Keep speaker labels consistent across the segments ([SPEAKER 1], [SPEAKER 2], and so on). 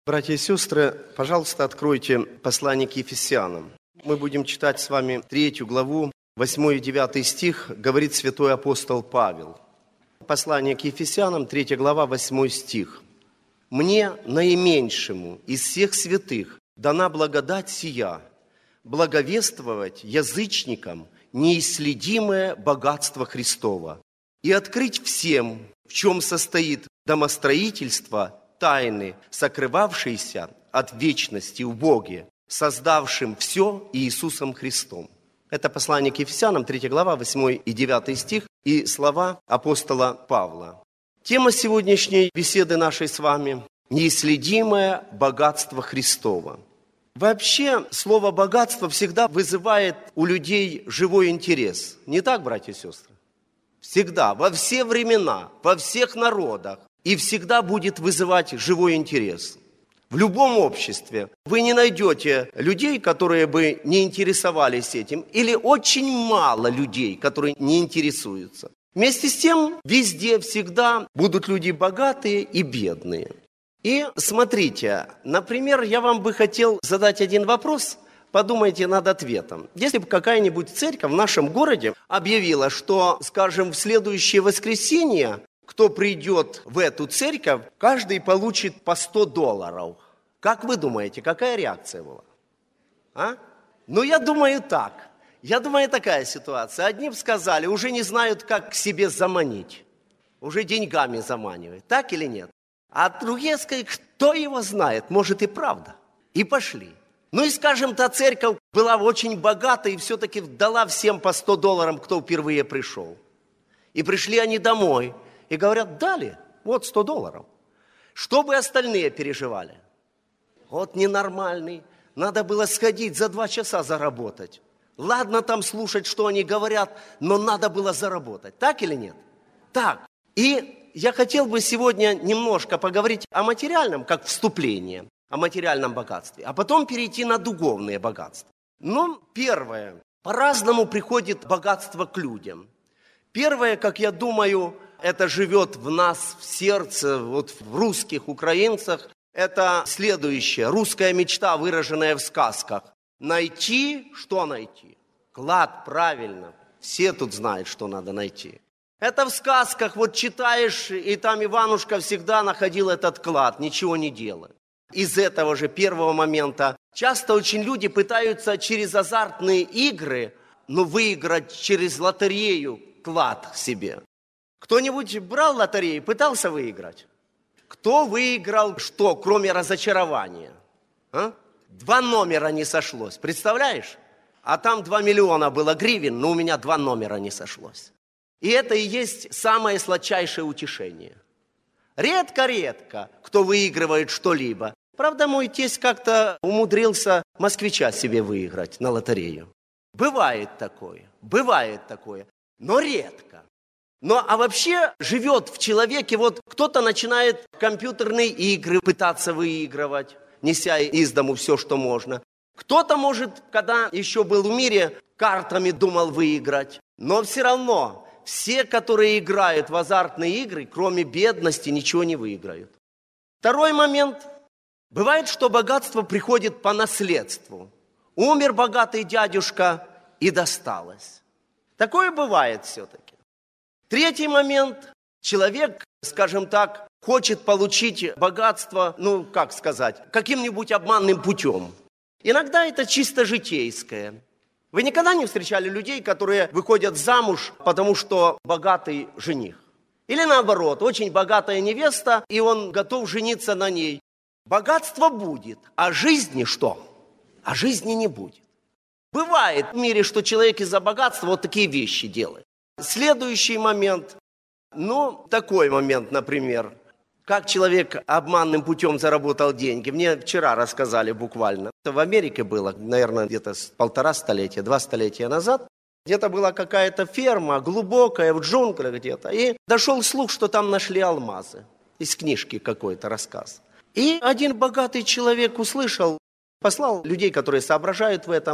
[SPEAKER 1] Братья и сестры, пожалуйста, откройте послание к Ефесянам. Мы будем читать с вами 3 главу, 8 и 9 стих, говорит святой апостол Павел. Послание к Ефесянам, 3 глава, 8 стих. «Мне, наименьшему из всех святых, дана благодать сия, благовествовать язычникам неисследимое богатство Христова и открыть всем, в чем состоит домостроительство тайны, сокрывавшиеся от вечности в Боге, создавшим все Иисусом Христом». Это послание к Ефесянам, 3 глава, 8 и 9 стих, и слова апостола Павла. Тема сегодняшней беседы нашей с вами – неисследимое богатство Христова. Вообще, слово «богатство» всегда вызывает у людей живой интерес. Не так, братья и сестры? Всегда, во все времена, во всех народах. И всегда будет вызывать живой интерес. В любом обществе вы не найдете людей, которые бы не интересовались этим, или очень мало людей, которые не интересуются. Вместе с тем, везде всегда будут люди богатые и бедные. И смотрите, например, я вам бы хотел задать один вопрос, подумайте над ответом. Если бы какая-нибудь церковь в нашем городе объявила, что, скажем, в следующее воскресенье кто придет в эту церковь, каждый получит по $100. Как вы думаете, какая реакция была? Ну, я думаю так. Я думаю, такая ситуация. Одни бы сказали, уже не знают, как к себе заманить. Уже деньгами заманивают. Так или нет? А другие сказали, кто его знает, может и правда. И пошли. Ну и, скажем, та церковь была очень богата и все-таки дала всем по $100, кто впервые пришел. И пришли они домой. И говорят, дали, вот $100. Что бы остальные переживали? Вот ненормальный, надо было сходить за 2 часа заработать. Ладно там слушать, что они говорят, но надо было заработать. Так или нет? Так. И я хотел бы сегодня немножко поговорить о материальном, как вступление, о материальном богатстве, а потом перейти на духовные богатства. Но первое, по-разному приходит богатство к людям. Первое, как я думаю, это живет в нас, в сердце, вот в русских, украинцах. Это следующее. Русская мечта, выраженная в сказках. Найти, что найти? Клад, правильно. Все тут знают, что надо найти. Это в сказках, вот читаешь, и там Иванушка всегда находил этот клад, ничего не делая. Из этого же первого момента часто очень люди пытаются через азартные игры, выиграть через лотерею клад себе. Кто-нибудь брал лотерею, пытался выиграть? Кто выиграл что, кроме разочарования? 2 номера не сошлось, представляешь? А там 2 миллиона было гривен, но у меня 2 номера не сошлось. И это и есть самое сладчайшее утешение. Редко-редко кто выигрывает что-либо. Правда, мой тесть как-то умудрился москвича себе выиграть на лотерею. Бывает такое, но редко. А вообще живет в человеке, вот кто-то начинает компьютерные игры пытаться выигрывать, неся из дому все, что можно. Кто-то, может, когда еще был в мире, картами думал выиграть. Но все равно все, которые играют в азартные игры, кроме бедности, ничего не выиграют. Второй момент. Бывает, что богатство приходит по наследству. Умер богатый дядюшка и досталось. Такое бывает все-таки. Третий момент. Человек, скажем так, хочет получить богатство, каким-нибудь обманным путем. Иногда это чисто житейское. Вы никогда не встречали людей, которые выходят замуж, потому что богатый жених? Или наоборот, очень богатая невеста, и он готов жениться на ней. Богатство будет, а жизни что? А жизни не будет. Бывает в мире, что человек из-за богатства вот такие вещи делает. Следующий момент, такой момент, например, как человек обманным путем заработал деньги. Мне вчера рассказали буквально. Это в Америке было, наверное, где-то 1,5 столетия, 2 столетия назад. Где-то была какая-то ферма, глубокая, в джунглях где-то. И дошел слух, что там нашли алмазы. Из книжки какой-то рассказ. И один богатый человек услышал, послал людей, которые соображают в этом.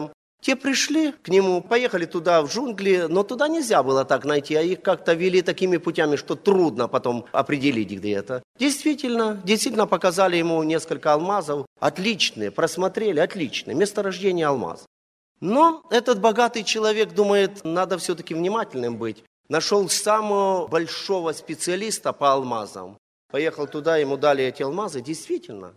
[SPEAKER 1] Те пришли к нему, поехали туда, в джунгли, но туда нельзя было так найти, а их как-то вели такими путями, что трудно потом определить, где это. Действительно показали ему несколько алмазов, отличные, просмотрели, отличные, месторождение алмазов. Но этот богатый человек думает, надо все-таки внимательным быть. Нашел самого большого специалиста по алмазам. Поехал туда, ему дали эти алмазы, действительно,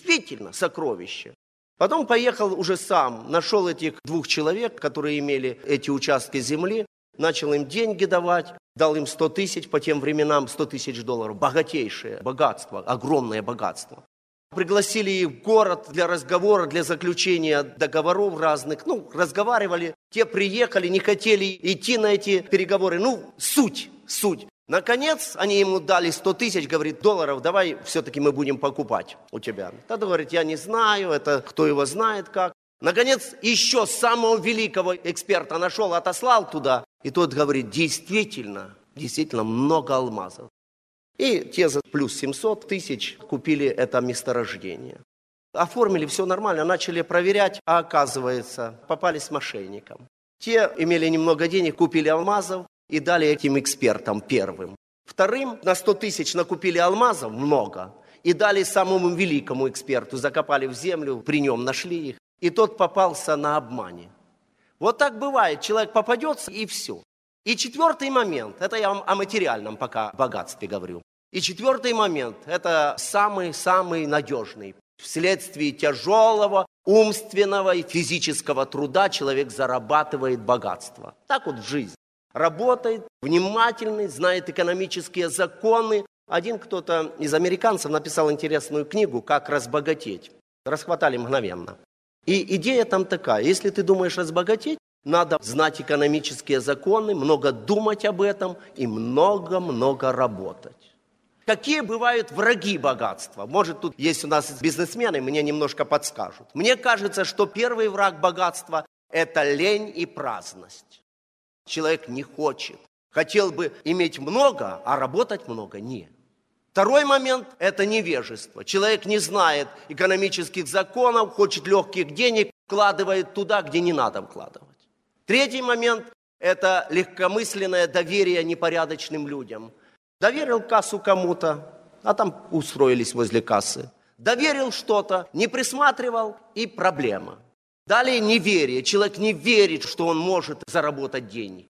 [SPEAKER 1] сокровище. Потом поехал уже сам, нашел этих 2 человек, которые имели эти участки земли, начал им деньги давать, дал им 100 тысяч, по тем временам $100 тысяч, богатейшее богатство, огромное богатство. Пригласили их в город для разговора, для заключения договоров разных, разговаривали, те приехали, не хотели идти на эти переговоры, суть. Наконец, они ему дали 100 тысяч, говорит, $, давай все-таки мы будем покупать у тебя. Тогда говорит, я не знаю, это кто его знает как. Наконец, еще самого великого эксперта нашел, отослал туда. И тот говорит, действительно много алмазов. И те за плюс 700 тысяч купили это месторождение. Оформили, все нормально, начали проверять, а оказывается, попались мошенникам. Те имели немного денег, купили алмазов, и дали этим экспертам первым. Вторым на 100 тысяч накупили алмазов много и дали самому великому эксперту, закопали в землю, при нем нашли их, и тот попался на обмане. Вот так бывает, человек попадется и все. И 4-й момент, это я вам о материальном пока богатстве говорю. И 4-й момент, это самый надежный. Вследствие тяжелого умственного и физического труда человек зарабатывает богатство. Так вот в жизни. Работает, внимательный, знает экономические законы. Один кто-то из американцев написал интересную книгу «Как разбогатеть». Расхватали мгновенно. И идея там такая. Если ты думаешь разбогатеть, надо знать экономические законы, много думать об этом и много работать. Какие бывают враги богатства? Может, тут есть у нас бизнесмены, мне немножко подскажут. Мне кажется, что первый враг богатства – это лень и праздность. Человек не хочет. Хотел бы иметь много, а работать много нет. Второй момент – это невежество. Человек не знает экономических законов, хочет легких денег, вкладывает туда, где не надо вкладывать. Третий момент – это легкомысленное доверие непорядочным людям. Доверил кассу кому-то, а там устроились возле кассы. Доверил что-то, не присматривал – и проблема. Далее неверие. Человек не верит, что он может заработать денег.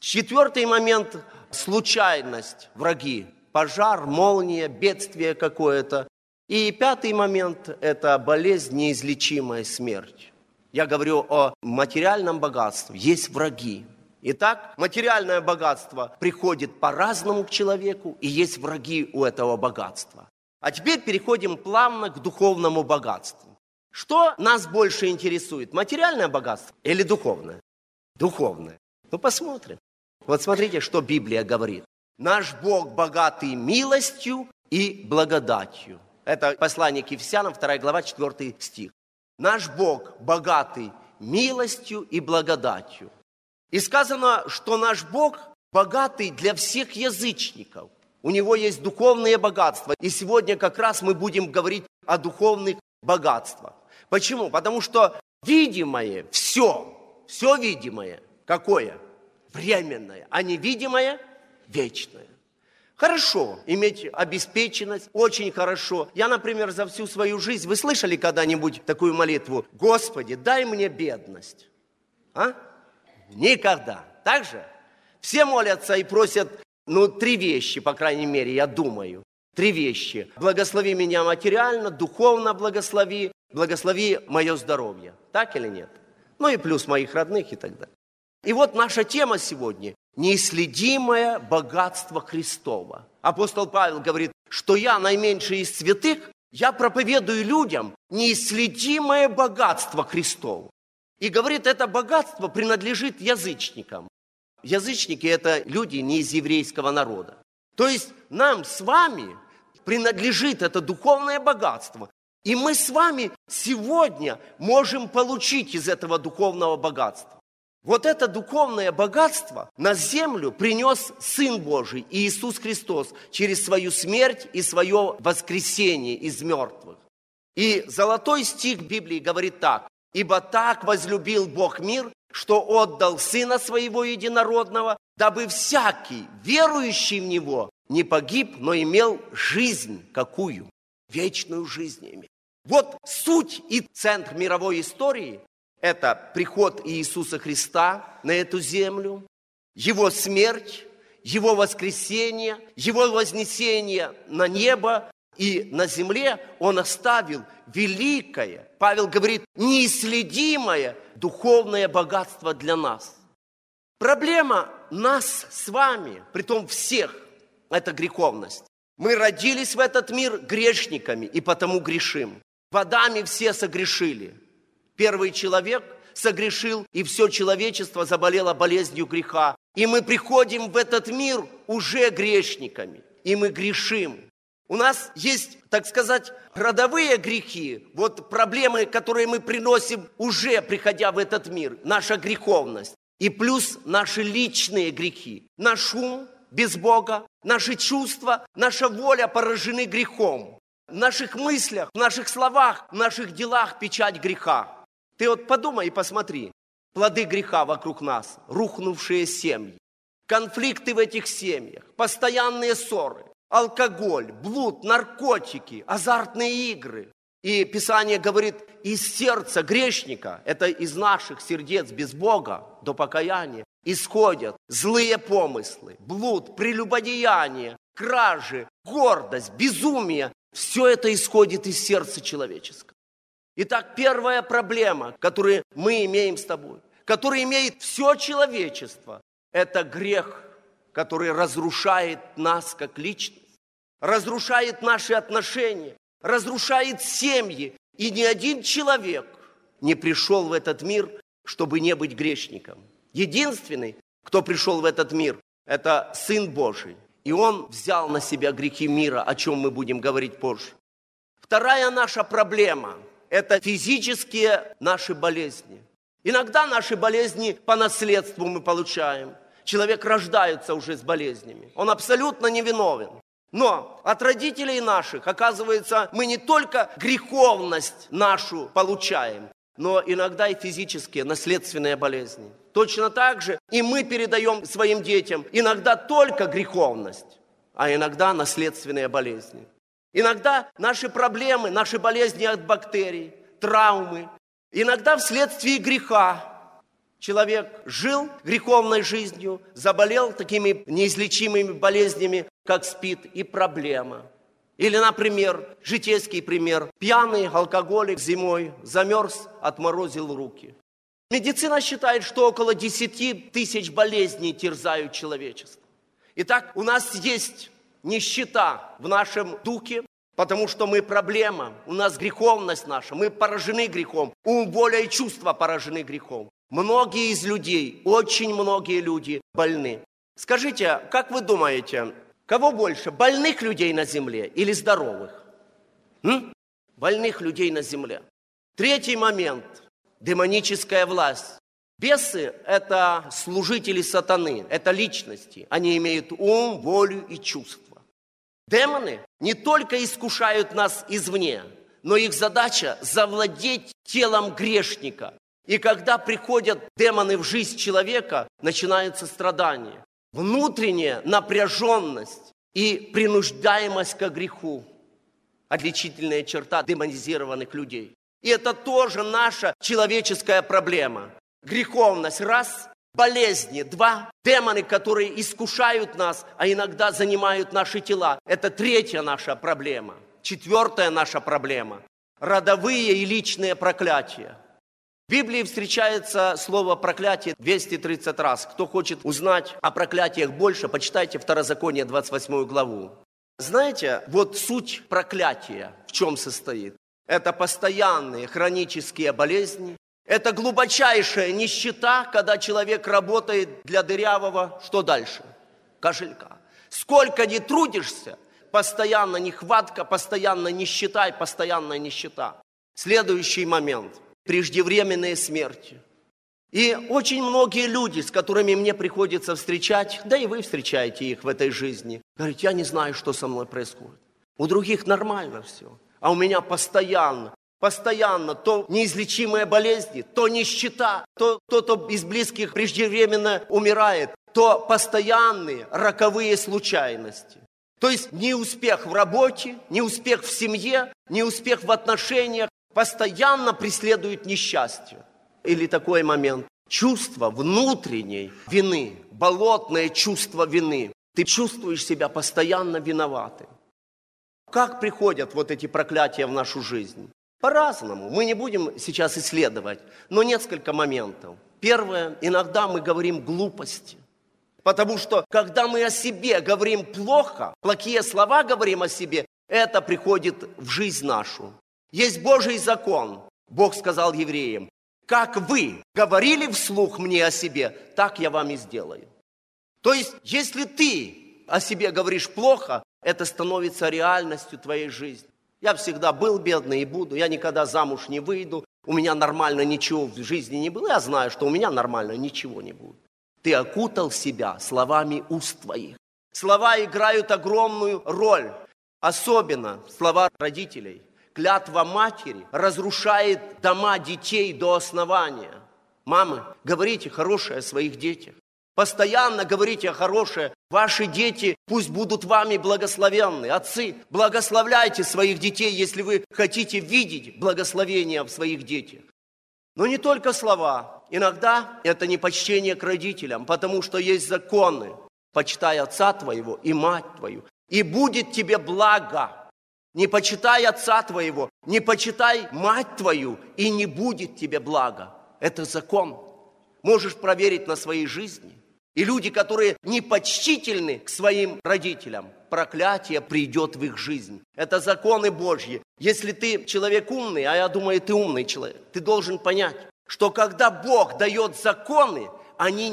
[SPEAKER 1] 4-й момент – случайность, враги. Пожар, молния, бедствие какое-то. И 5-й момент – это болезнь, неизлечимая смерть. Я говорю о материальном богатстве. Есть враги. Итак, материальное богатство приходит по-разному к человеку, и есть враги у этого богатства. А теперь переходим плавно к духовному богатству. Что нас больше интересует, материальное богатство или духовное? Духовное. Посмотрим. Вот смотрите, что Библия говорит. Наш Бог богатый милостью и благодатью. Это послание к Ефесянам, 2 глава, 4 стих. Наш Бог богатый милостью и благодатью. И сказано, что наш Бог богатый для всех язычников. У Него есть духовные богатства. И сегодня как раз мы будем говорить о духовных богатствах. Почему? Потому что видимое, все видимое, какое? Временное, а невидимое – вечное. Хорошо иметь обеспеченность, очень хорошо. Я, например, за всю свою жизнь, вы слышали когда-нибудь такую молитву? Господи, дай мне бедность. А? Никогда. Так же? Все молятся и просят, 3 вещи, по крайней мере, я думаю. 3 вещи. Благослови меня материально, духовно благослови мое здоровье. Так или нет? И плюс моих родных и так далее. И вот наша тема сегодня – неисследимое богатство Христово. Апостол Павел говорит, что я, наименьший из святых, я проповедую людям неисследимое богатство Христово. И говорит, это богатство принадлежит язычникам. Язычники – это люди не из еврейского народа. То есть нам с вами принадлежит это духовное богатство. И мы с вами сегодня можем получить из этого духовного богатства. Вот это духовное богатство на землю принес Сын Божий, Иисус Христос, через свою смерть и свое воскресение из мертвых. И золотой стих Библии говорит так. Ибо так возлюбил Бог мир, что отдал Сына Своего Единородного, дабы всякий, верующий в Него, не погиб, но имел жизнь. Какую? Вечную жизнь имел. Вот суть и центр мировой истории – это приход Иисуса Христа на эту землю, Его смерть, Его воскресение, Его вознесение на небо, и на земле Он оставил великое, Павел говорит, неисследимое духовное богатство для нас. Проблема нас с вами, притом всех, это греховность. Мы родились в этот мир грешниками и потому грешим. В Адаме все согрешили. Первый человек согрешил, и все человечество заболело болезнью греха. И мы приходим в этот мир уже грешниками, и мы грешим. У нас есть, так сказать, родовые грехи, вот проблемы, которые мы приносим уже приходя в этот мир, наша греховность. И плюс наши личные грехи, наш ум без Бога, наши чувства, наша воля поражены грехом. В наших мыслях, в наших словах, в наших делах печать греха. Ты вот подумай и посмотри. Плоды греха вокруг нас, рухнувшие семьи, конфликты в этих семьях, постоянные ссоры, алкоголь, блуд, наркотики, азартные игры. И Писание говорит, из сердца грешника, это из наших сердец без Бога до покаяния, исходят злые помыслы, блуд, прелюбодеяние, кражи, гордость, безумие. Все это исходит из сердца человеческого. Итак, первая проблема, которую мы имеем с тобой, которую имеет все человечество, это грех, который разрушает нас как личность, разрушает наши отношения, разрушает семьи. И ни один человек не пришел в этот мир, чтобы не быть грешником. Единственный, кто пришел в этот мир, это Сын Божий. И Он взял на себя грехи мира, о чем мы будем говорить позже. Вторая наша проблема – это физические наши болезни. Иногда наши болезни по наследству мы получаем. Человек рождается уже с болезнями. Он абсолютно невиновен. Но от родителей наших, оказывается, мы не только греховность нашу получаем, но иногда и физические, наследственные болезни. Точно так же и мы передаем своим детям иногда только греховность, а иногда наследственные болезни. Иногда наши проблемы, наши болезни от бактерий, травмы, иногда вследствие греха. Человек жил греховной жизнью, заболел такими неизлечимыми болезнями, как СПИД, и проблема. Или, например, житейский пример. Пьяный алкоголик зимой замерз, отморозил руки. Медицина считает, что около 10 тысяч болезней терзают человечество. Итак, у нас есть нищета в нашем духе, потому что мы проблема, у нас греховность наша, мы поражены грехом, ум, воля и чувства поражены грехом. Многие из людей, очень многие люди больны. Скажите, как вы думаете, кого больше, больных людей на земле или здоровых? Больных людей на земле. Третий момент – демоническая власть. Бесы – это служители сатаны, это личности. Они имеют ум, волю и чувства. Демоны не только искушают нас извне, но их задача – завладеть телом грешника. И когда приходят демоны в жизнь человека, начинаются страдания. Внутренняя напряженность и принуждаемость к греху. Отличительная черта демонизированных людей. И это тоже наша человеческая проблема. Греховность – раз, болезни – два, демоны, которые искушают нас, а иногда занимают наши тела. Это третья наша проблема. Четвертая наша проблема – родовые и личные проклятия. В Библии встречается слово «проклятие» 230 раз. Кто хочет узнать о проклятиях больше, почитайте Второзаконие, 28 главу. Знаете, вот суть проклятия в чем состоит? Это постоянные хронические болезни. Это глубочайшая нищета, когда человек работает для дырявого, что дальше? Кошелька. Сколько ни трудишься, постоянно нехватка, постоянно нищета и постоянная нищета. Следующий момент. Преждевременные смерти. И очень многие люди, с которыми мне приходится встречать, да и вы встречаете их в этой жизни, говорят, я не знаю, что со мной происходит. У других нормально все, а у меня постоянно. Постоянно то неизлечимые болезни, то нищета, то кто-то из близких преждевременно умирает, то постоянные роковые случайности. То есть неуспех в работе, неуспех в семье, неуспех в отношениях постоянно преследует несчастье. Или такой момент. Чувство внутренней вины, болотное чувство вины. Ты чувствуешь себя постоянно виноватым. Как приходят вот эти проклятия в нашу жизнь? По-разному. Мы не будем сейчас исследовать, но несколько моментов. Первое, иногда мы говорим глупости. Потому что, когда мы о себе говорим плохо, плохие слова говорим о себе, это приходит в жизнь нашу. Есть Божий закон. Бог сказал евреям: как вы говорили вслух мне о себе, так я вам и сделаю. То есть, если ты о себе говоришь плохо, это становится реальностью твоей жизни. Я всегда был бедный и буду, я никогда замуж не выйду, у меня нормально ничего в жизни не было, я знаю, что у меня нормально ничего не будет. Ты окутал себя словами уст твоих. Слова играют огромную роль, особенно слова родителей. Клятва матери разрушает дома детей до основания. Мамы, говорите хорошее о своих детях. Постоянно говорите хорошее. Ваши дети пусть будут вами благословенны. Отцы, благословляйте своих детей, если вы хотите видеть благословение в своих детях. Но не только слова. Иногда это непочтение к родителям, потому что есть законы. Почитай отца твоего и мать твою, и будет тебе благо. Не почитай отца твоего, не почитай мать твою, и не будет тебе блага. Это закон. Можешь проверить на своей жизни. И люди, которые непочтительны к своим родителям, проклятие придет в их жизнь. Это законы Божьи. Если ты человек умный, а я думаю, ты умный человек, ты должен понять, что когда Бог дает законы, они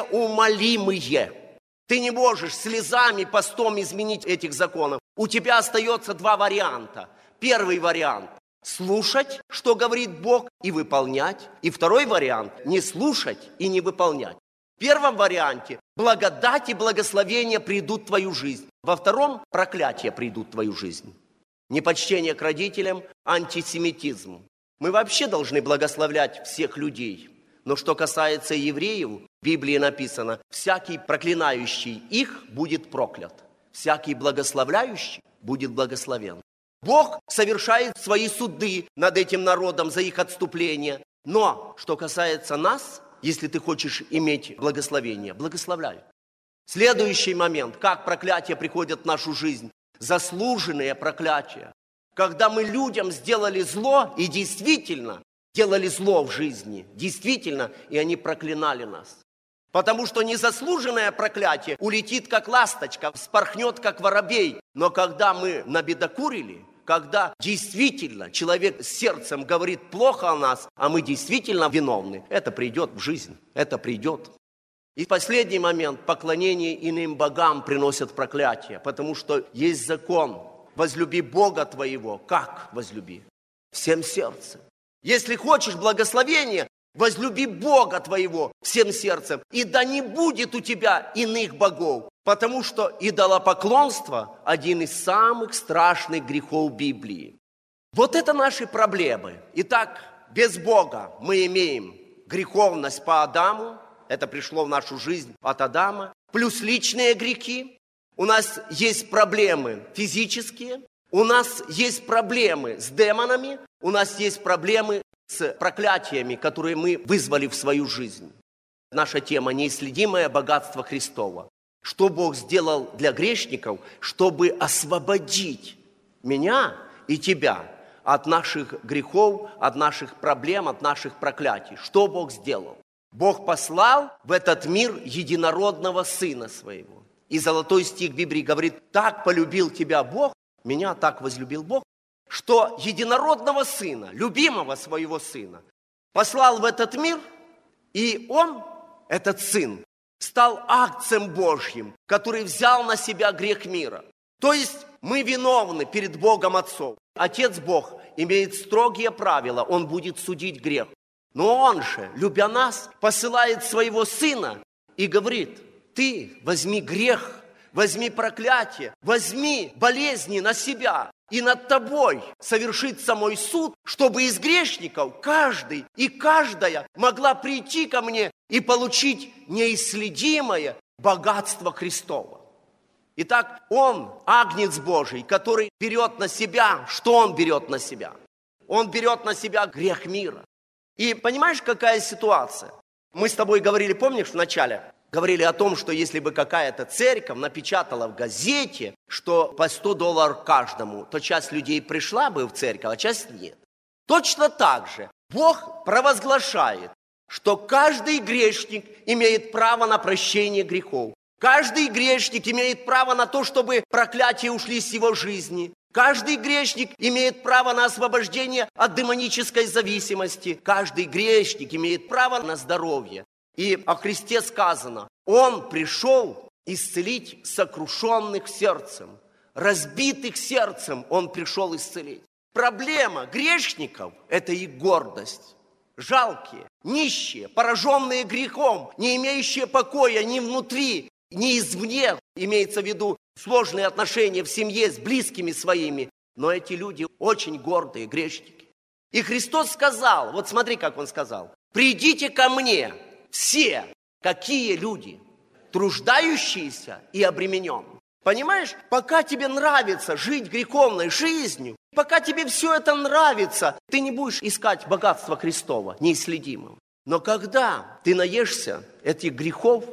[SPEAKER 1] неумолимые. Ты не можешь слезами, постом изменить этих законов. У тебя остается два варианта. Первый вариант – слушать, что говорит Бог, и выполнять. И второй вариант – не слушать и не выполнять. В первом варианте благодать и благословение придут в твою жизнь. Во втором проклятия придут в твою жизнь. Непочтение к родителям, антисемитизм. Мы вообще должны благословлять всех людей. Но что касается евреев, в Библии написано: всякий проклинающий их будет проклят, всякий благословляющий будет благословен. Бог совершает свои суды над этим народом за их отступление. Но что касается нас, если ты хочешь иметь благословение, благословляй. Следующий момент, как проклятия приходят в нашу жизнь. Заслуженные проклятия. Когда мы людям сделали зло, и действительно делали зло в жизни, действительно, и они проклинали нас. Потому что незаслуженное проклятие улетит, как ласточка, вспорхнет, как воробей. Но когда мы набедокурили, когда действительно человек с сердцем говорит плохо о нас, а мы действительно виновны, это придет в жизнь, это придет. И последний момент, поклонение иным богам приносят проклятие, потому что есть закон: возлюби Бога твоего. Как возлюби? Всем сердцем. Если хочешь благословения, возлюби Бога твоего всем сердцем, и да не будет у тебя иных богов, потому что идолопоклонство – один из самых страшных грехов Библии. Вот это наши проблемы. Итак, без Бога мы имеем греховность по Адаму, это пришло в нашу жизнь от Адама, плюс личные грехи. У нас есть проблемы физические, у нас есть проблемы с демонами, у нас есть проблемы с проклятиями, которые мы вызвали в свою жизнь. Наша тема – неисследимое богатство Христово. Что Бог сделал для грешников, чтобы освободить меня и тебя от наших грехов, от наших проблем, от наших проклятий. Что Бог сделал? Бог послал в этот мир единородного Сына Своего. И золотой стих Библии говорит: так полюбил тебя Бог, меня так возлюбил Бог, что единородного Сына, любимого Своего Сына, послал в этот мир, и Он, этот Сын, стал акцием Божьим, который взял на себя грех мира. То есть мы виновны перед Богом Отцом. Отец Бог имеет строгие правила, Он будет судить грех. Но Он же, любя нас, посылает Своего Сына и говорит: ты возьми грех, возьми проклятие, возьми болезни на себя. и над тобой совершится мой суд, чтобы из грешников каждый и каждая могла прийти ко мне и получить неисследимое богатство Христово. Итак, Он, Агнец Божий, который берет на себя, что Он берет на себя? Он берет на себя грех мира. И понимаешь, какая ситуация? Мы с тобой говорили, помнишь, в начале? Говорили о том, что если бы какая-то церковь напечатала в газете, что по $100 каждому, то часть людей пришла бы в церковь, а часть нет. Точно так же Бог провозглашает, что каждый грешник имеет право на прощение грехов. Каждый грешник имеет право на то, чтобы проклятия ушли с его жизни. Каждый грешник имеет право на освобождение от демонической зависимости. Каждый грешник имеет право на здоровье. И о Христе сказано, Он пришел исцелить сокрушенных сердцем, разбитых сердцем Он пришел исцелить. Проблема грешников – это их гордость. Жалкие, нищие, пораженные грехом, не имеющие покоя ни внутри, ни извне, имеется в виду сложные отношения в семье с близкими своими. Но эти люди очень гордые грешники. И Христос сказал, вот смотри, как Он сказал, «Придите ко мне, все, какие люди, труждающиеся и обремененные». Понимаешь, пока тебе нравится жить греховной жизнью, пока тебе все это нравится, ты не будешь искать богатства Христова, неисследимого. Но когда ты наешься этих грехов,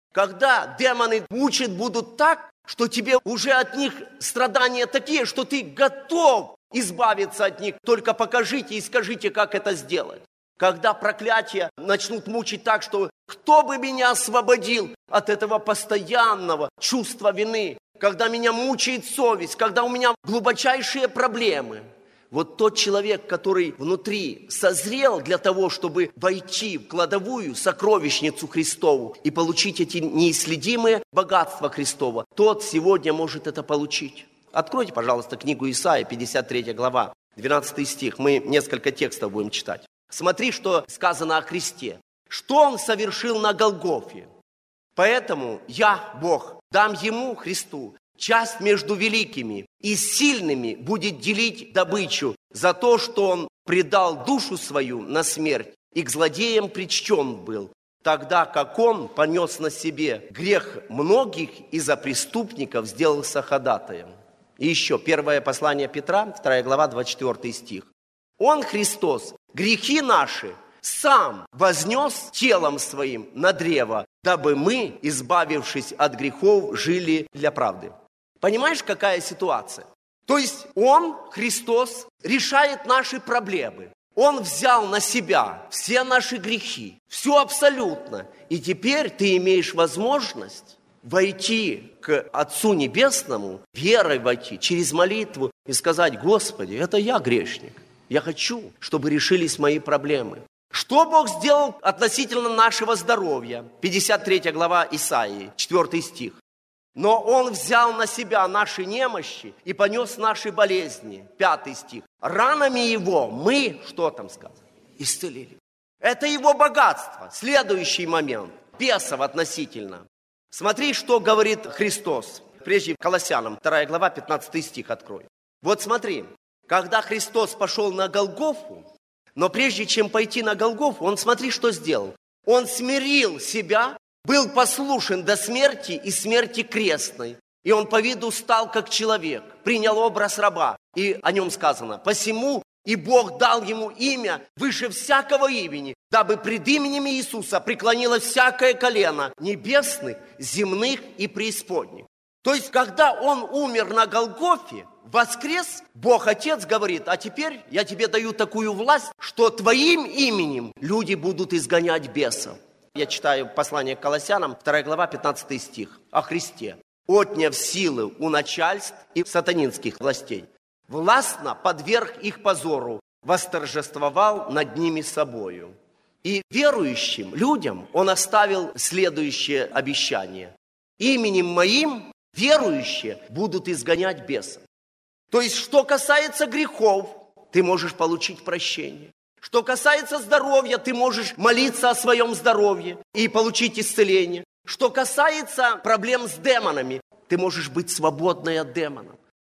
[SPEAKER 1] когда демоны мучить будут так, что тебе уже от них страдания такие, что ты готов избавиться от них, только покажите и скажите, как это сделать. Когда проклятия начнут мучить так, что кто бы меня освободил от этого постоянного чувства вины, когда меня мучает совесть, когда у меня глубочайшие проблемы. Вот тот человек, который внутри созрел для того, чтобы войти в кладовую сокровищницу Христову и получить эти неисследимые богатства Христова, тот сегодня может это получить. Откройте, пожалуйста, книгу Исаии, 53 глава, 12 стих. Мы несколько текстов будем читать. Смотри, что сказано о Христе. Что Он совершил на Голгофе. Поэтому я, Бог, дам Ему, Христу, часть между великими и сильными будет делить добычу за то, что Он предал душу свою на смерть и к злодеям причтен был, тогда как Он понес на себе грех многих и за преступников сделался ходатаем. И еще, первое послание Петра, 2 глава, 24 стих. Он, Христос, грехи наши сам вознес телом своим на древо, дабы мы, избавившись от грехов, жили для правды. Понимаешь, какая ситуация? То есть Он, Христос, решает наши проблемы. Он взял на себя все наши грехи, все абсолютно. И теперь ты имеешь возможность войти к Отцу Небесному, верой войти, через молитву и сказать: Господи, это я грешник. Я хочу, чтобы решились мои проблемы. Что Бог сделал относительно нашего здоровья? 53 глава Исаии, 4 стих. Но Он взял на себя наши немощи и понес наши болезни. 5 стих. Ранами Его мы, что там сказано? Исцелили. Это Его богатство. Следующий момент. Бесов относительно. Смотри, что говорит Христос. Прежде Колоссянам, 2 глава, 15 стих открой. Вот смотри. Когда Христос пошел на Голгофу, но прежде чем пойти на Голгофу, Он, смотри, что сделал. Он смирил себя, был послушен до смерти и смерти крестной. И Он по виду стал как человек, принял образ раба. И о Нем сказано: «Посему и Бог дал Ему имя выше всякого имени, дабы пред именем Иисуса преклонилось всякое колено небесных, земных и преисподних». То есть, когда Он умер на Голгофе, воскрес, Бог Отец говорит: а теперь я тебе даю такую власть, что твоим именем люди будут изгонять бесов. Я читаю послание к Колоссянам, 2 глава, 15 стих. О Христе. «Отняв силы у начальств и сатанинских властей, властно подверг их позору, восторжествовал над ними собою». И верующим людям Он оставил следующее обещание: «Именем Моим верующие будут изгонять бесов». То есть, что касается грехов, ты можешь получить прощение. Что касается здоровья, ты можешь молиться о своем здоровье и получить исцеление. Что касается проблем с демонами, ты можешь быть свободной от демонов.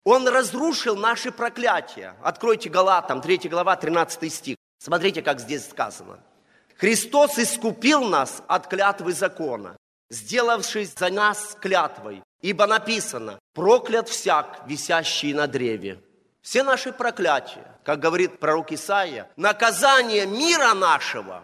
[SPEAKER 1] Он разрушил наши проклятия. Откройте Галатам, 3 глава, 13 стих. Смотрите, как здесь сказано. Христос искупил нас от клятвы закона, сделавшись за нас клятвой. Ибо написано: проклят всяк, висящий на древе. Все наши проклятия, как говорит пророк Исаия, наказание мира нашего,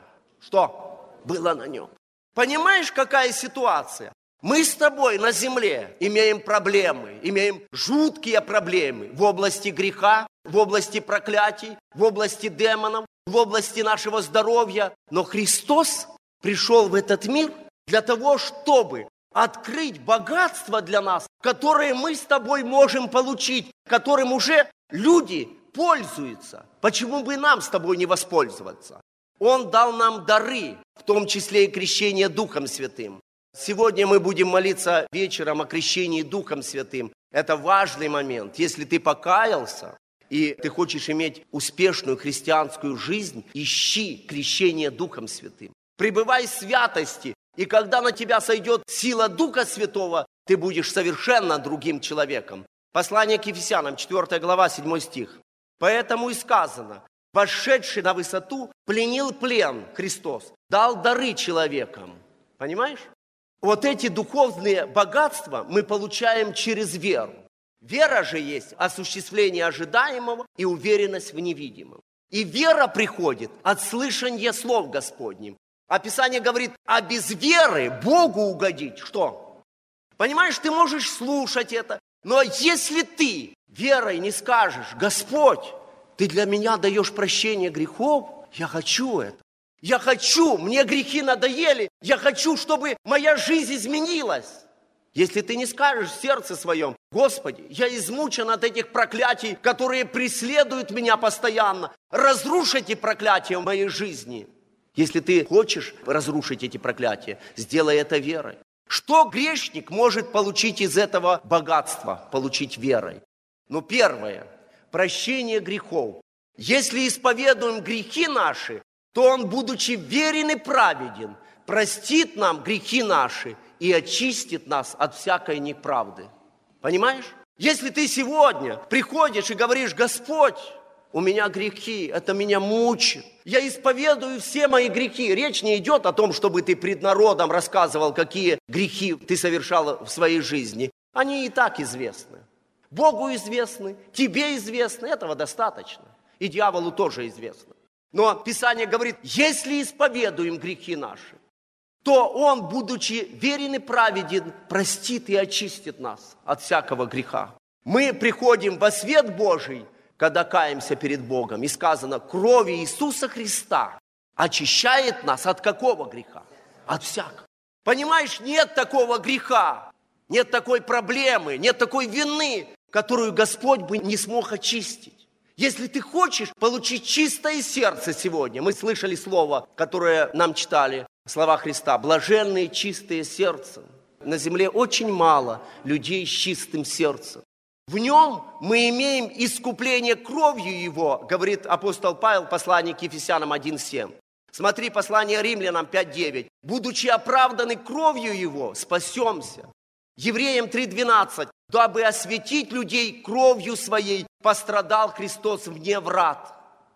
[SPEAKER 1] что было на нем. Понимаешь, какая ситуация? Мы с тобой на земле имеем проблемы, имеем жуткие проблемы в области греха, в области проклятий, в области демонов, в области нашего здоровья. Но Христос пришел в этот мир для того, чтобы открыть богатство для нас, которое мы с тобой можем получить, которым уже люди пользуются. Почему бы нам с тобой не воспользоваться? Он дал нам дары, в том числе и крещение Духом Святым. Сегодня мы будем молиться вечером о крещении Духом Святым. Это важный момент. Если ты покаялся и ты хочешь иметь успешную христианскую жизнь, ищи крещение Духом Святым. Пребывай в святости, и когда на тебя сойдет сила Духа Святого, ты будешь совершенно другим человеком. Послание к Ефесянам, 4 глава, 7 стих. Поэтому и сказано: вошедший на высоту пленил плен Христос, дал дары человекам. Понимаешь? Вот эти духовные богатства мы получаем через веру. Вера же есть осуществление ожидаемого и уверенность в невидимом. И вера приходит от слышания слов Господним. А Писание говорит: а без веры Богу угодить что? Понимаешь, ты можешь слушать это, но если ты верой не скажешь: Господь, ты для меня даешь прощение грехов, я хочу это. Я хочу, мне грехи надоели, я хочу, чтобы моя жизнь изменилась. Если ты не скажешь в сердце своем: Господи, я измучен от этих проклятий, которые преследуют меня постоянно, разрушь эти проклятия в моей жизни. Если ты хочешь разрушить эти проклятия, сделай это верой. Что грешник может получить из этого богатства, получить верой? Ну, первое, прощение грехов. Если исповедуем грехи наши, то Он, будучи верен и праведен, простит нам грехи наши и очистит нас от всякой неправды. Понимаешь? Если ты сегодня приходишь и говоришь: Господь, у меня грехи, это меня мучит, я исповедую все мои грехи. Речь не идет о том, чтобы ты пред народом рассказывал, какие грехи ты совершал в своей жизни. Они и так известны. Богу известны, тебе известны, этого достаточно. И дьяволу тоже известно. Но Писание говорит: если исповедуем грехи наши, то Он, будучи верен и праведен, простит и очистит нас от всякого греха. Мы приходим во свет Божий, когда каемся перед Богом. И сказано: кровь Иисуса Христа очищает нас от какого греха? От всякого. Понимаешь, нет такого греха, нет такой проблемы, нет такой вины, которую Господь бы не смог очистить. Если ты хочешь получить чистое сердце сегодня, мы слышали слово, которое нам читали, слова Христа: блаженные чистые сердцем. На земле очень мало людей с чистым сердцем. В нем мы имеем искупление кровью Его, говорит апостол Павел в послании к Ефесянам 1:7. Смотри, послание Римлянам 5:9. Будучи оправданы кровью Его, спасемся. Евреям 3:12. Дабы осветить людей кровью Своей, пострадал Христос вне врат.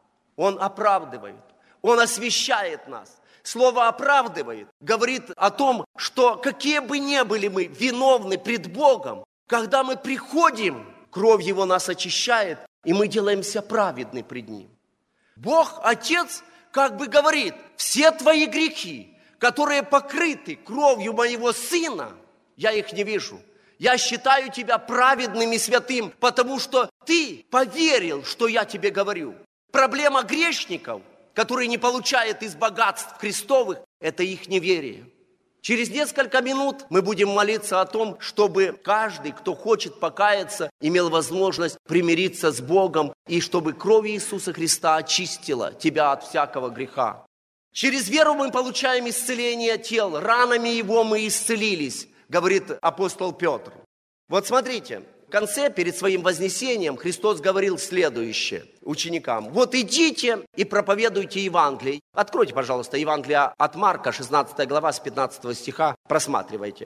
[SPEAKER 1] Он оправдывает, Он освящает нас. Слово «оправдывает» говорит о том, что какие бы ни были мы виновны пред Богом, когда мы приходим, кровь Его нас очищает, и мы делаемся праведны пред Ним. Бог, Отец, как бы говорит: все твои грехи, которые покрыты кровью моего Сына, я их не вижу. Я считаю тебя праведным и святым, потому что ты поверил, что я тебе говорю. Проблема грешников, которые не получают из богатств Христовых, это их неверие. Через несколько минут мы будем молиться о том, чтобы каждый, кто хочет покаяться, имел возможность примириться с Богом, и чтобы кровь Иисуса Христа очистила тебя от всякого греха. Через веру мы получаем исцеление тел, ранами Его мы исцелились, говорит апостол Петр. Вот смотрите, в конце, перед своим вознесением, Христос говорил следующее ученикам: вот идите и проповедуйте Евангелие. Откройте, пожалуйста, Евангелие от Марка, 16 глава, с 15 стиха, просматривайте.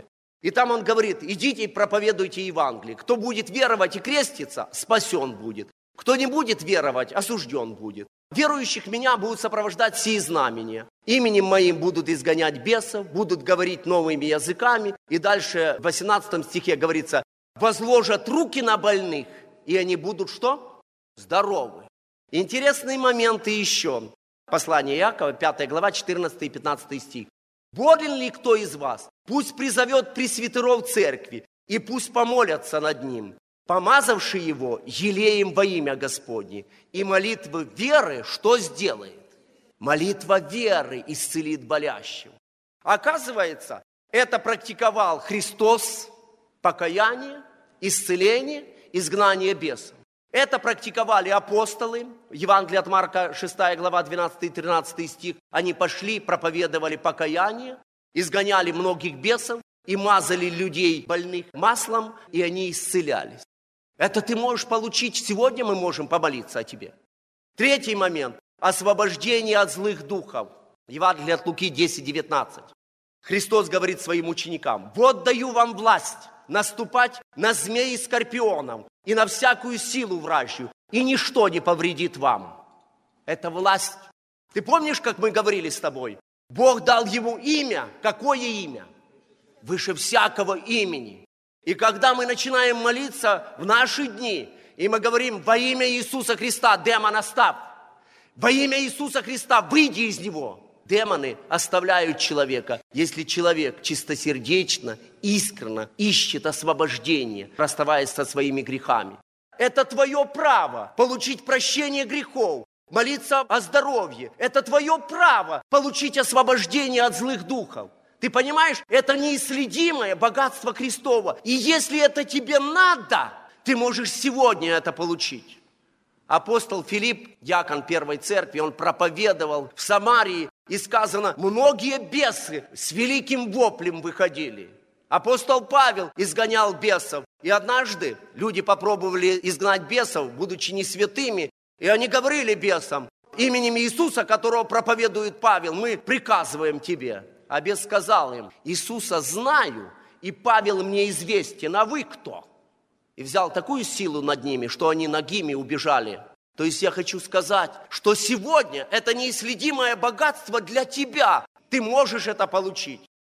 [SPEAKER 1] И там он говорит: идите и проповедуйте Евангелие. Кто будет веровать и креститься, спасен будет. Кто не будет веровать, осужден будет. Верующих меня будут сопровождать сии знамения. Именем моим будут изгонять бесов, будут говорить новыми языками. И дальше в 18 стихе говорится: возложат руки на больных, и они будут что? Здоровы. Интересные моменты еще. Послание Иакова, 5 глава, 14 и 15 стих. Болен ли кто из вас? Пусть призовет пресвитеров церкви, и пусть помолятся над ним, помазавши его елеем во имя Господне. И молитва веры что сделает? Молитва веры исцелит болящего. Оказывается, это практиковал Христос: покаяние, исцеление, изгнание бесов. Это практиковали апостолы. Евангелие от Марка, 6 глава, 12 и 13 стих. Они пошли, проповедовали покаяние, изгоняли многих бесов и мазали людей больных маслом, и они исцелялись. Это ты можешь получить. Сегодня мы можем помолиться о тебе. Третий момент. Освобождение от злых духов. Евангелие от Луки 10:19. Христос говорит своим ученикам: вот даю вам власть наступать на змей и скорпионов и на всякую силу вражью, и ничто не повредит вам. Это власть. Ты помнишь, как мы говорили с тобой? Бог дал ему имя. Какое имя? Выше всякого имени. И когда мы начинаем молиться в наши дни, и мы говорим: во имя Иисуса Христа, демон оставь. Во имя Иисуса Христа выйди из него. Демоны оставляют человека, если человек чистосердечно, искренне ищет освобождение, расставаясь со своими грехами. Это твое право получить прощение грехов, молиться о здоровье. Это твое право получить освобождение от злых духов. Ты понимаешь, это неисследимое богатство Христово. И если это тебе надо, ты можешь сегодня это получить. Апостол Филипп, диакон первой церкви, он проповедовал в Самарии, и сказано, многие бесы с великим воплем выходили. Апостол Павел изгонял бесов, и однажды люди попробовали изгнать бесов, будучи не святыми, и они говорили бесам: именем Иисуса, которого проповедует Павел, мы приказываем тебе. А бес сказал им: Иисуса знаю, и Павел мне известен, а вы кто? И взял такую силу над ними, что они нагими убежали. То есть я хочу сказать, что сегодня это неисследимое богатство для тебя. Ты можешь это получить.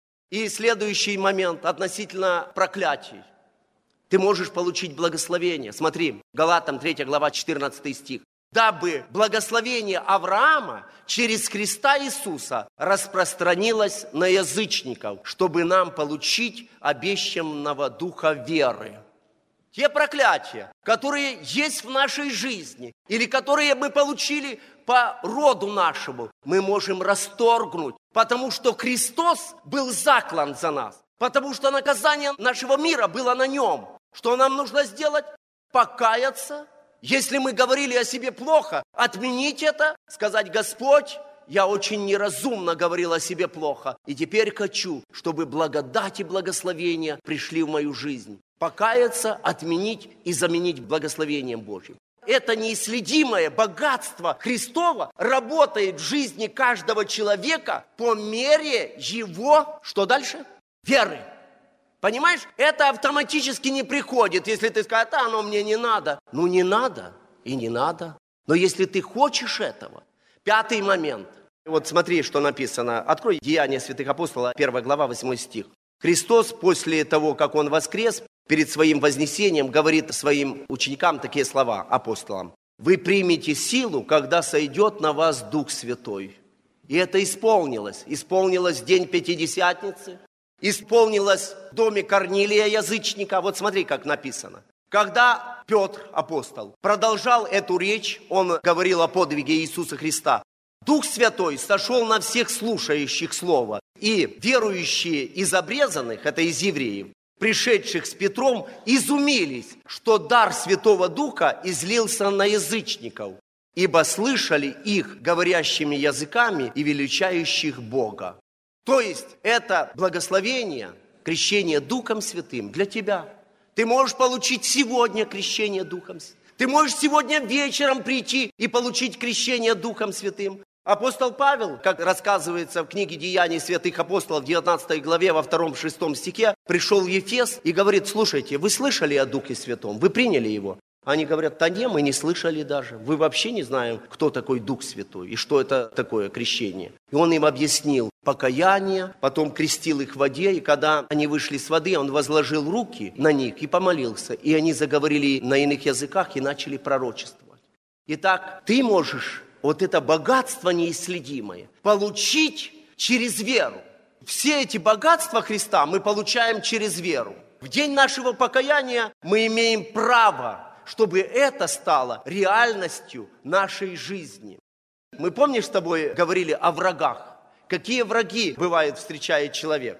[SPEAKER 1] И следующий момент относительно проклятий. Ты можешь получить благословение. Смотри, Галатам 3 глава 14 стих. Дабы благословение Авраама через Христа Иисуса распространилось на язычников, чтобы нам получить обещанного духа веры. Те проклятия, которые есть в нашей жизни, или которые мы получили по роду нашему, мы можем расторгнуть, потому что Христос был заклан за нас, потому что наказание нашего мира было на нем. Что нам нужно сделать? Покаяться. Если мы говорили о себе плохо, отменить это, сказать: Господь, я очень неразумно говорил о себе плохо, и теперь хочу, чтобы благодать и благословение пришли в мою жизнь. Покаяться, отменить и заменить благословением Божьим. Это неисследимое богатство Христово работает в жизни каждого человека по мере его, что дальше? Веры. Понимаешь? Это автоматически не приходит, если ты скажешь: а оно мне не надо. Ну не надо и не надо. Но если ты хочешь этого. Пятый момент. Вот смотри, что написано. Открой Деяния святых апостолов, 1 глава, 8 стих. Христос после того, как Он воскрес, перед своим вознесением говорит своим ученикам такие слова, апостолам: «Вы примете силу, когда сойдет на вас Дух Святой». И это исполнилось. Исполнилось в день Пятидесятницы, исполнилось в доме Корнилия язычника. Вот смотри, как написано. Когда Петр, апостол, продолжал эту речь, он говорил о подвиге Иисуса Христа. Дух Святой сошел на всех слушающих Слово, и верующие из обрезанных, это из евреев, пришедших с Петром, изумились, что дар Святого Духа излился на язычников, ибо слышали их говорящими языками и величающих Бога. То есть это благословение, крещение Духом Святым для тебя. Ты можешь получить сегодня крещение Духом Святым. Ты можешь сегодня вечером прийти и получить крещение Духом Святым. Апостол Павел, как рассказывается в книге «Деяний святых апостолов» в 19 главе, во 2-6 стихе, пришел в Ефес и говорит: слушайте, вы слышали о Духе Святом? Вы приняли его? Они говорят: да не, мы не слышали даже. Вы вообще не знаем, кто такой Дух Святой и что это такое крещение. И он им объяснил покаяние, потом крестил их в воде, и когда они вышли с воды, он возложил руки на них и помолился. И они заговорили на иных языках и начали пророчествовать. Итак, ты можешь вот это богатство неисследимое получить через веру. Все эти богатства Христа мы получаем через веру. В день нашего покаяния мы имеем право, чтобы это стало реальностью нашей жизни. Мы, помнишь, с тобой говорили о врагах? Какие враги, бывает, встречает человек?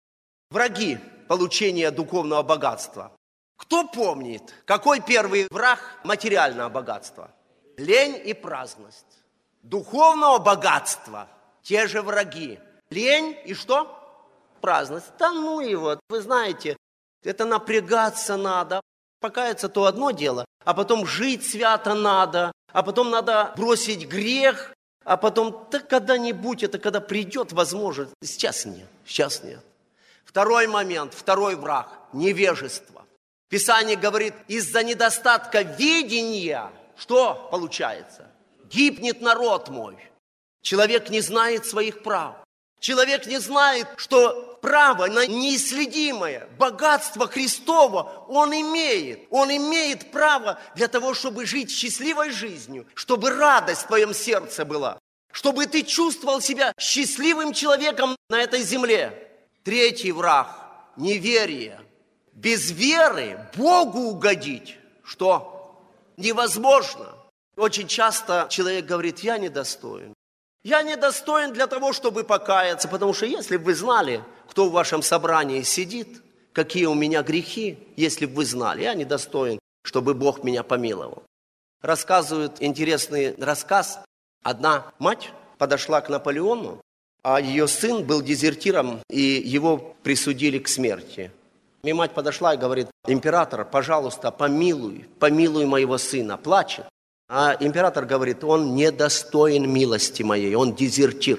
[SPEAKER 1] Враги получения духовного богатства. Кто помнит, какой первый враг материального богатства? Лень и праздность. Духовного богатства те же враги. Лень и что? Праздность. Да ну его, вы знаете, это напрягаться надо. Покаяться то одно дело, а потом жить свято надо, а потом надо бросить грех, а потом, да когда-нибудь, это когда придет возможность. Сейчас нет. Второй момент, второй враг – невежество. Писание говорит, из-за недостатка видения, что получается? Гибнет народ мой. Человек не знает своих прав. Человек не знает, что право на неисследимое богатство Христово он имеет. Он имеет право для того, чтобы жить счастливой жизнью, чтобы радость в твоем сердце была, чтобы ты чувствовал себя счастливым человеком на этой земле. Третий враг – неверие. Без веры Богу угодить, что? Невозможно. Очень часто человек говорит: я недостоин. Я недостоин для того, чтобы покаяться, потому что если бы вы знали, кто в вашем собрании сидит, какие у меня грехи, если бы вы знали, я недостоин, чтобы Бог меня помиловал. Рассказывают интересный рассказ. Одна мать подошла к Наполеону, а ее сын был дезертиром, и его присудили к смерти. И мать подошла и говорит: император, пожалуйста, помилуй моего сына, плачет. А император говорит: он недостоин милости моей, он дезертир.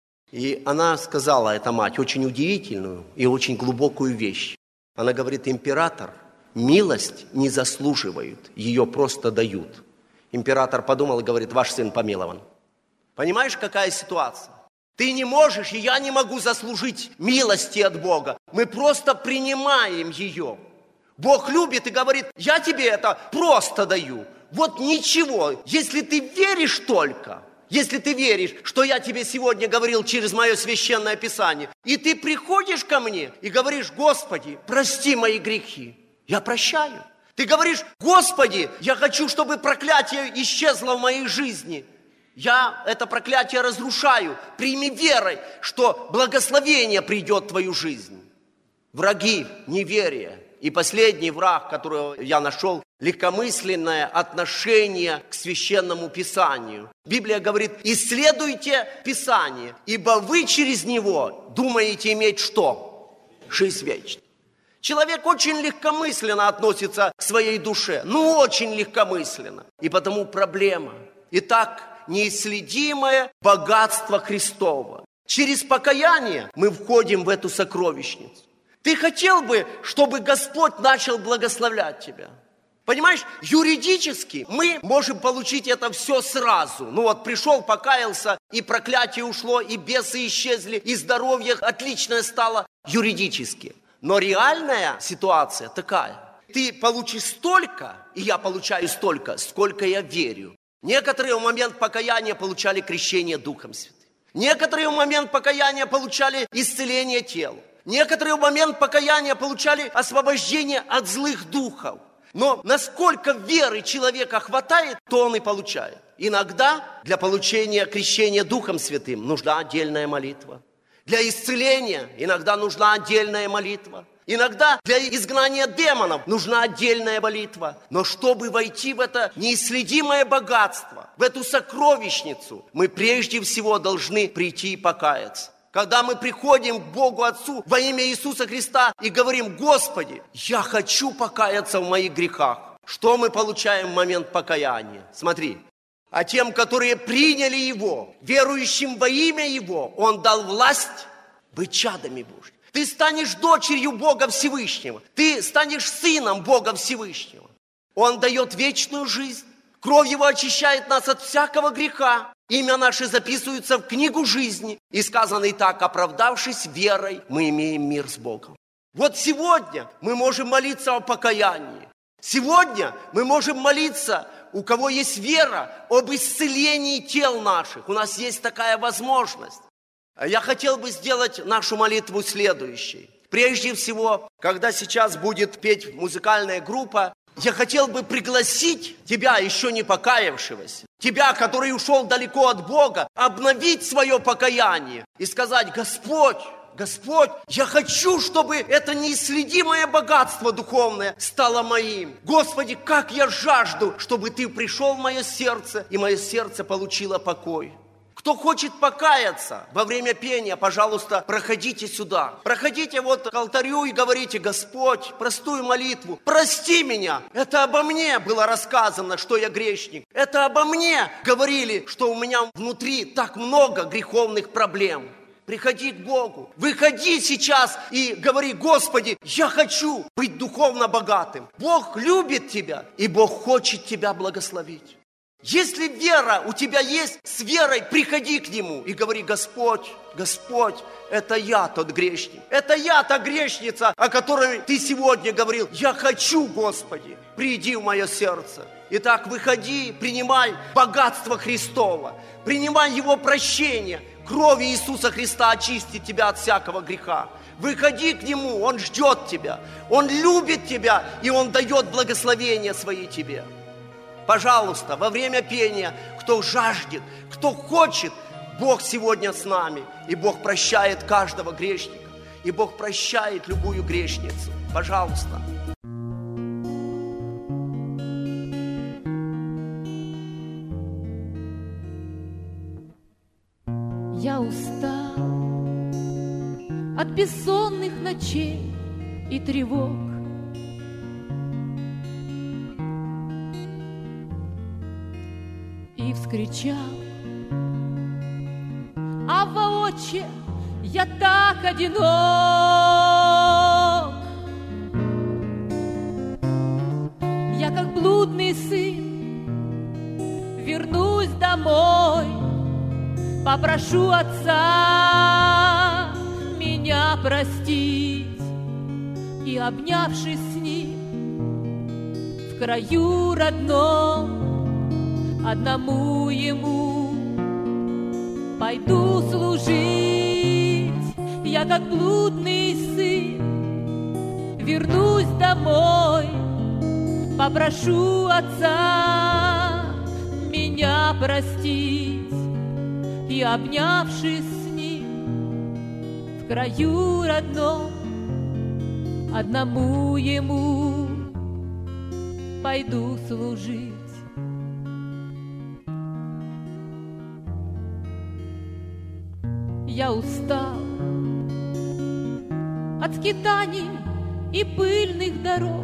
[SPEAKER 1] И она сказала, эта мать, очень удивительную и очень глубокую вещь. Она говорит: император, милость не заслуживают, ее просто дают. Император подумал и говорит: ваш сын помилован. Понимаешь, какая ситуация? Ты не можешь, и я не могу заслужить милости от Бога. Мы просто принимаем ее. Бог любит и говорит: я тебе это просто даю. Вот ничего, если ты веришь только, если ты веришь, что я тебе сегодня говорил через мое священное Писание, и ты приходишь ко мне и говоришь: Господи, прости мои грехи, я прощаю. Ты говоришь: Господи, я хочу, чтобы проклятие исчезло в моей жизни. Я это проклятие разрушаю. Прими верой, что благословение придет в твою жизнь. Враги, неверие. И последний враг, которого я нашел, легкомысленное отношение к священному Писанию. Библия говорит: исследуйте Писание, ибо вы через него думаете иметь что? Жизнь вечную. Человек очень легкомысленно относится к своей душе. Очень легкомысленно. И потому проблема. Итак, неисследимое богатство Христово. Через покаяние мы входим в эту сокровищницу. Ты хотел бы, чтобы Господь начал благословлять тебя? Понимаешь, юридически мы можем получить это все сразу. Пришел, покаялся, и проклятие ушло, и бесы исчезли, и здоровье отличное стало юридически. Но реальная ситуация такая. Ты получишь столько, и я получаю столько, сколько я верю. Некоторые в момент покаяния получали крещение Духом Святым. Некоторые в момент покаяния получали исцеление тела. Некоторые в момент покаяния получали освобождение от злых духов. Но насколько веры человека хватает, то он и получает. Иногда для получения крещения Духом Святым нужна отдельная молитва. Для исцеления иногда нужна отдельная молитва. Иногда для изгнания демонов нужна отдельная молитва. Но чтобы войти в это неисследимое богатство, в эту сокровищницу, мы прежде всего должны прийти и покаяться. Когда мы приходим к Богу Отцу во имя Иисуса Христа и говорим: Господи, я хочу покаяться в моих грехах. Что мы получаем в момент покаяния? Смотри, А тем, которые приняли Его, верующим во имя Его, Он дал власть быть чадами Божьими. Ты станешь дочерью Бога Всевышнего. Ты станешь сыном Бога Всевышнего. Он дает вечную жизнь. Кровь Его очищает нас от всякого греха. Имя наше записывается в книгу жизни. И сказано и так: оправдавшись верой, мы имеем мир с Богом. Вот сегодня мы можем молиться о покаянии. Сегодня мы можем молиться, у кого есть вера, об исцелении тел наших. У нас есть такая возможность. Я хотел бы сделать нашу молитву следующей. Прежде всего, когда сейчас будет петь музыкальная группа, я хотел бы пригласить тебя, еще не покаявшегося, тебя, который ушел далеко от Бога, обновить свое покаяние и сказать: Господь, Господь, я хочу, чтобы это неисследимое богатство духовное стало моим. Господи, как я жажду, чтобы Ты пришел в мое сердце, и мое сердце получило покой. Кто хочет покаяться во время пения, пожалуйста, проходите сюда. Проходите вот к алтарю и говорите: Господь, простую молитву, прости меня. Это обо мне было рассказано, что я грешник. Это обо мне говорили, что у меня внутри так много греховных проблем. Приходи к Богу. Выходи сейчас и говори: Господи, я хочу быть духовно богатым. Бог любит тебя, и Бог хочет тебя благословить. Если вера у тебя есть, с верой приходи к Нему и говори: Господь, Господь, это я тот грешник. Это я та грешница, о которой Ты сегодня говорил. Я хочу, Господи, приди в мое сердце. Итак, выходи, принимай богатство Христова, принимай Его прощение. Кровь Иисуса Христа очистит тебя от всякого греха. Выходи к Нему, Он ждет тебя, Он любит тебя, и Он дает благословения свои тебе. Пожалуйста, во время пения, кто жаждет, кто хочет, Бог сегодня с нами, и Бог прощает каждого грешника, и Бог прощает любую грешницу. Пожалуйста.
[SPEAKER 2] Я устал от бессонных ночей и тревог. И вскричал: Авва, Отче, я так одинок. Я, как блудный сын, вернусь домой, попрошу Отца меня простить. И, обнявшись с Ним в краю родном, одному Ему пойду служить. Я, как блудный сын, вернусь домой, попрошу Отца меня простить. И, обнявшись с Ним в краю родном, одному Ему пойду служить. Я устал от скитаний и пыльных дорог.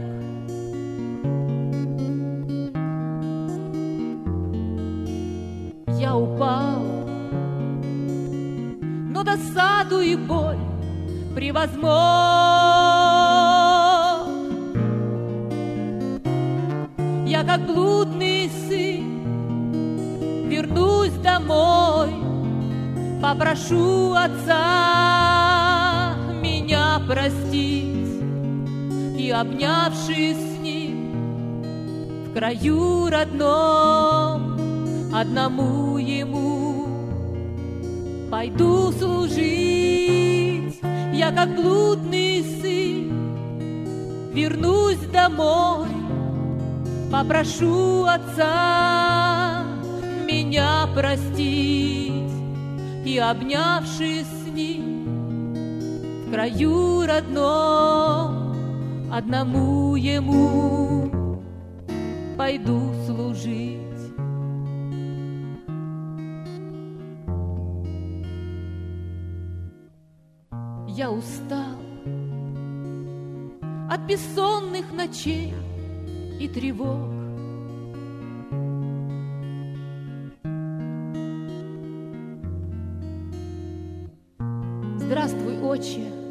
[SPEAKER 2] Я упал, но досаду и боль превозмог. Я, как блудный сын, вернусь домой, попрошу Отца меня простить. И, обнявшись с Ним в краю родном, одному Ему пойду служить. Я, как блудный сын, вернусь домой, попрошу Отца меня простить. И, обнявшись с Ним в краю родном, одному Ему пойду служить. Я устал от бессонных ночей и тревог. Здравствуй, Отче.